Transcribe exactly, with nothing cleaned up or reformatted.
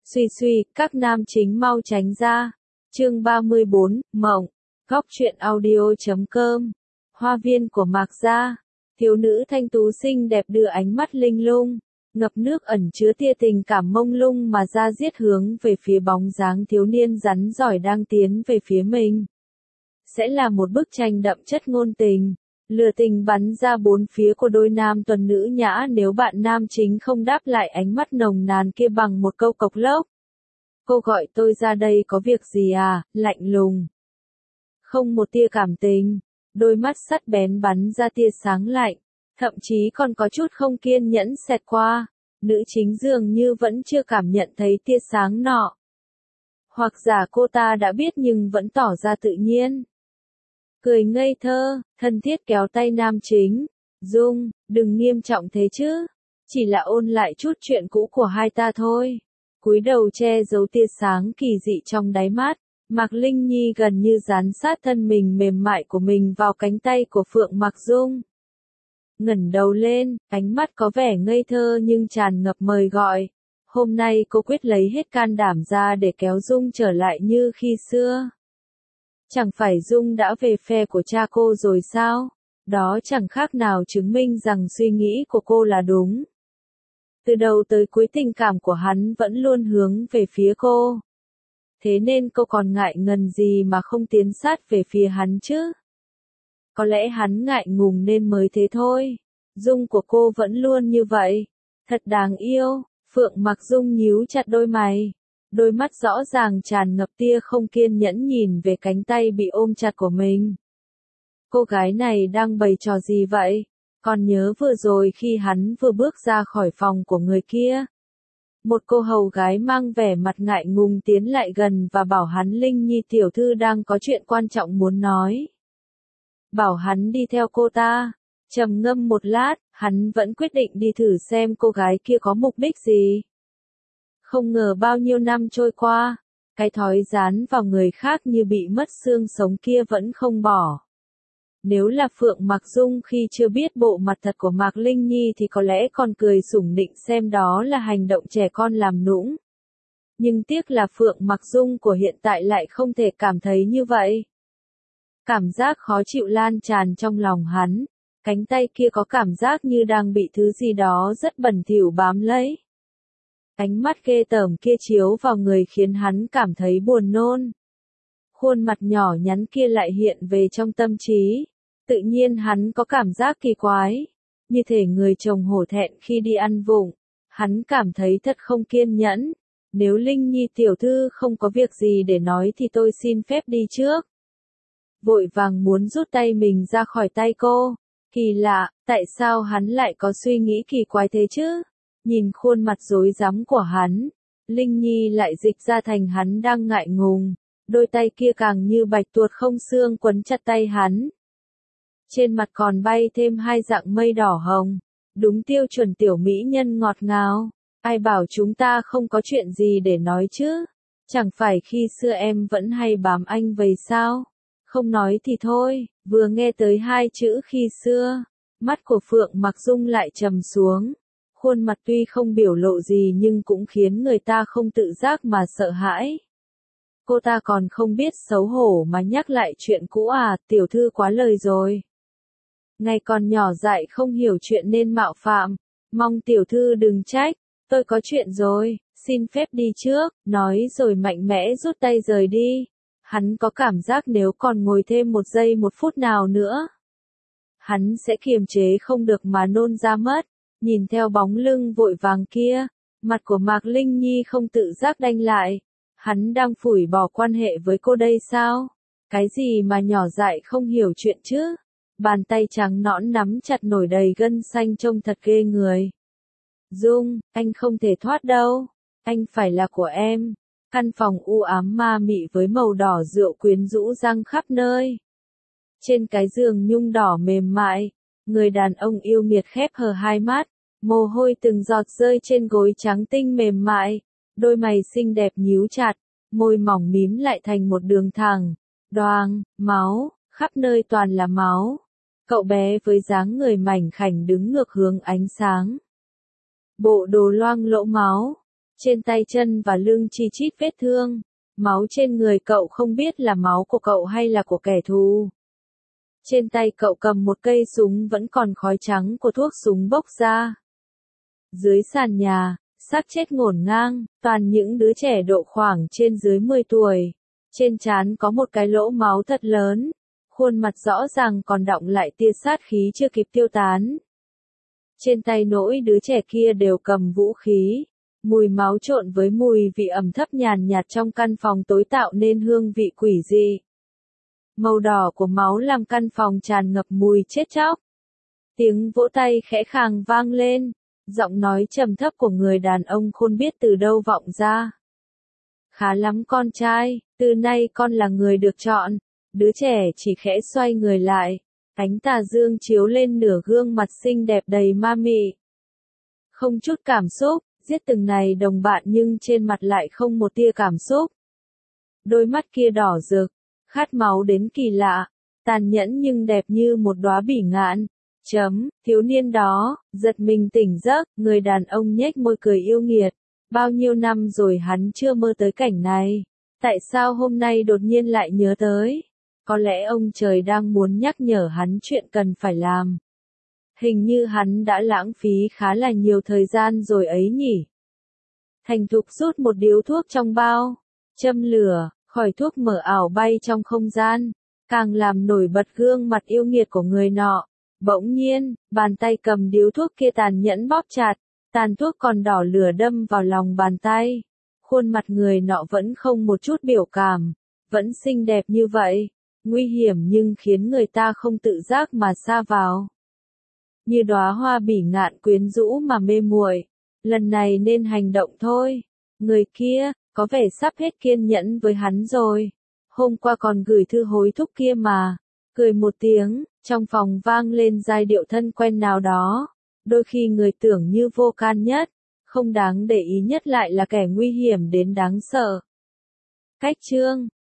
Suy suy, các nam chính mau tránh ra. Chương ba mươi bốn, Mộng. Góc truyện audio.com. Hoa viên của Mạc Gia. Thiếu nữ thanh tú xinh đẹp đưa ánh mắt linh lung, ngập nước ẩn chứa tia tình cảm mông lung mà ra diết hướng về phía bóng dáng thiếu niên rắn giỏi đang tiến về phía mình. Sẽ là một bức tranh đậm chất ngôn tình, lửa tình bắn ra bốn phía của đôi nam tuần nữ nhã nếu bạn nam chính không đáp lại ánh mắt nồng nàn kia bằng một câu cộc lốc. Cô gọi tôi ra đây có việc gì à, lạnh lùng. Không một tia cảm tình, đôi mắt sắt bén bắn ra tia sáng lạnh, thậm chí còn có chút không kiên nhẫn xẹt qua, nữ chính dường như vẫn chưa cảm nhận thấy tia sáng nọ. Hoặc giả cô ta đã biết nhưng vẫn tỏ ra tự nhiên. Cười ngây thơ, thân thiết kéo tay nam chính. Dung, đừng nghiêm trọng thế chứ. Chỉ là ôn lại chút chuyện cũ của hai ta thôi. Cúi đầu che giấu tia sáng kỳ dị trong đáy mắt. Mạc Linh Nhi gần như dán sát thân mình mềm mại của mình vào cánh tay của Phượng Mạc Dung. Ngẩng đầu lên, ánh mắt có vẻ ngây thơ nhưng tràn ngập mời gọi. Hôm nay cô quyết lấy hết can đảm ra để kéo Dung trở lại như khi xưa. Chẳng phải Dung đã về phe của cha cô rồi sao? Đó chẳng khác nào chứng minh rằng suy nghĩ của cô là đúng. Từ đầu tới cuối tình cảm của hắn vẫn luôn hướng về phía cô. Thế nên cô còn ngại ngần gì mà không tiến sát về phía hắn chứ? Có lẽ hắn ngại ngùng nên mới thế thôi. Dung của cô vẫn luôn như vậy. Thật đáng yêu. Phượng Mạc Dung nhíu chặt đôi mày. Đôi mắt rõ ràng tràn ngập tia không kiên nhẫn nhìn về cánh tay bị ôm chặt của mình. Cô gái này đang bày trò gì vậy? Còn nhớ vừa rồi khi hắn vừa bước ra khỏi phòng của người kia. Một cô hầu gái mang vẻ mặt ngại ngùng tiến lại gần và bảo hắn Linh Nhi tiểu thư đang có chuyện quan trọng muốn nói. Bảo hắn đi theo cô ta. Trầm ngâm một lát, hắn vẫn quyết định đi thử xem cô gái kia có mục đích gì. Không ngờ bao nhiêu năm trôi qua, cái thói dán vào người khác như bị mất xương sống kia vẫn không bỏ. Nếu là Phượng Mạc Dung khi chưa biết bộ mặt thật của Mạc Linh Nhi thì có lẽ còn cười sủng nịnh xem đó là hành động trẻ con làm nũng. Nhưng tiếc là Phượng Mạc Dung của hiện tại lại không thể cảm thấy như vậy. Cảm giác khó chịu lan tràn trong lòng hắn, cánh tay kia có cảm giác như đang bị thứ gì đó rất bẩn thỉu bám lấy. Ánh mắt ghê tởm kia chiếu vào người khiến hắn cảm thấy buồn nôn. Khuôn mặt nhỏ nhắn kia lại hiện về trong tâm trí. Tự nhiên hắn có cảm giác kỳ quái. Như thể người chồng hổ thẹn khi đi ăn vụng. Hắn cảm thấy thật không kiên nhẫn. Nếu Linh Nhi tiểu thư không có việc gì để nói thì tôi xin phép đi trước. Vội vàng muốn rút tay mình ra khỏi tay cô. Kỳ lạ, tại sao hắn lại có suy nghĩ kỳ quái thế chứ? Nhìn khuôn mặt rối rắm của hắn, Linh Nhi lại dịch ra thành hắn đang ngại ngùng, đôi tay kia càng như bạch tuộc không xương quấn chặt tay hắn. Trên mặt còn bay thêm hai dạng mây đỏ hồng, đúng tiêu chuẩn tiểu mỹ nhân ngọt ngào. Ai bảo chúng ta không có chuyện gì để nói chứ? Chẳng phải khi xưa em vẫn hay bám anh vậy sao? Không nói thì thôi, vừa nghe tới hai chữ khi xưa, mắt của Phượng Mạc Dung lại trầm xuống. Khuôn mặt tuy không biểu lộ gì nhưng cũng khiến người ta không tự giác mà sợ hãi. Cô ta còn không biết xấu hổ mà nhắc lại chuyện cũ à, tiểu thư quá lời rồi. Ngày còn nhỏ dại không hiểu chuyện nên mạo phạm, mong tiểu thư đừng trách, tôi có chuyện rồi, xin phép đi trước, nói rồi mạnh mẽ rút tay rời đi. Hắn có cảm giác nếu còn ngồi thêm một giây một phút nào nữa, hắn sẽ kiềm chế không được mà nôn ra mất. Nhìn theo bóng lưng vội vàng kia, mặt của Mạc Linh Nhi không tự giác đanh lại. Hắn đang phủi bỏ quan hệ với cô đây sao? Cái gì mà nhỏ dại không hiểu chuyện chứ? Bàn tay trắng nõn nắm chặt nổi đầy gân xanh trông thật ghê người. Dung, anh không thể thoát đâu. Anh phải là của em. Căn phòng u ám ma mị với màu đỏ rượu quyến rũ răng khắp nơi. Trên cái giường nhung đỏ mềm mại, người đàn ông yêu nghiệt khép hờ hai mắt. Mồ hôi từng giọt rơi trên gối trắng tinh mềm mại, đôi mày xinh đẹp nhíu chặt, môi mỏng mím lại thành một đường thẳng, đoàng, máu, khắp nơi toàn là máu. Cậu bé với dáng người mảnh khảnh đứng ngược hướng ánh sáng. Bộ đồ loang lỗ máu, Trên tay chân và lưng chi chít vết thương. Máu trên người cậu không biết là máu của cậu hay là của kẻ thù. Trên tay cậu cầm một cây súng vẫn còn khói trắng của thuốc súng bốc ra. Dưới sàn nhà, xác chết ngổn ngang, toàn những đứa trẻ độ khoảng trên dưới mười tuổi. Trên trán có một cái lỗ máu thật lớn. Khuôn mặt rõ ràng còn đọng lại tia sát khí chưa kịp tiêu tán. Trên tay nỗi đứa trẻ kia đều cầm vũ khí. Mùi máu trộn với mùi vị ẩm thấp nhàn nhạt trong căn phòng tối tạo nên hương vị quỷ dị. Màu đỏ của máu làm căn phòng tràn ngập mùi chết chóc. Tiếng vỗ tay khẽ khàng vang lên, giọng nói trầm thấp của người đàn ông khôn biết từ đâu vọng ra. Khá lắm con trai, từ nay con là người được chọn. Đứa trẻ chỉ khẽ xoay người lại, ánh tà dương chiếu lên nửa gương mặt xinh đẹp đầy ma mị. Không chút cảm xúc, giết từng này đồng bạn nhưng trên mặt lại không một tia cảm xúc. Đôi mắt kia đỏ rực, khát máu đến kỳ lạ, tàn nhẫn nhưng đẹp như một đóa bỉ ngạn. Chấm, thiếu niên đó, giật mình tỉnh giấc, người đàn ông nhếch môi cười yêu nghiệt. Bao nhiêu năm rồi hắn chưa mơ tới cảnh này. Tại sao hôm nay đột nhiên lại nhớ tới? Có lẽ ông trời đang muốn nhắc nhở hắn chuyện cần phải làm. Hình như hắn đã lãng phí khá là nhiều thời gian rồi ấy nhỉ. Thành thục rút một điếu thuốc trong bao, châm lửa, khói thuốc mờ ảo bay trong không gian, càng làm nổi bật gương mặt yêu nghiệt của người nọ. Bỗng nhiên, bàn tay cầm điếu thuốc kia tàn nhẫn bóp chặt, tàn thuốc còn đỏ lửa đâm vào lòng bàn tay. Khuôn mặt người nọ vẫn không một chút biểu cảm, vẫn xinh đẹp như vậy, nguy hiểm nhưng khiến người ta không tự giác mà sa vào. Như đóa hoa bỉ ngạn quyến rũ mà mê muội, lần này nên hành động thôi. Người kia, có vẻ sắp hết kiên nhẫn với hắn rồi. Hôm qua còn gửi thư hối thúc kia mà. Cười một tiếng, trong phòng vang lên giai điệu thân quen nào đó. Đôi khi người tưởng như vô can nhất, không đáng để ý nhất lại là kẻ nguy hiểm đến đáng sợ. Cách chương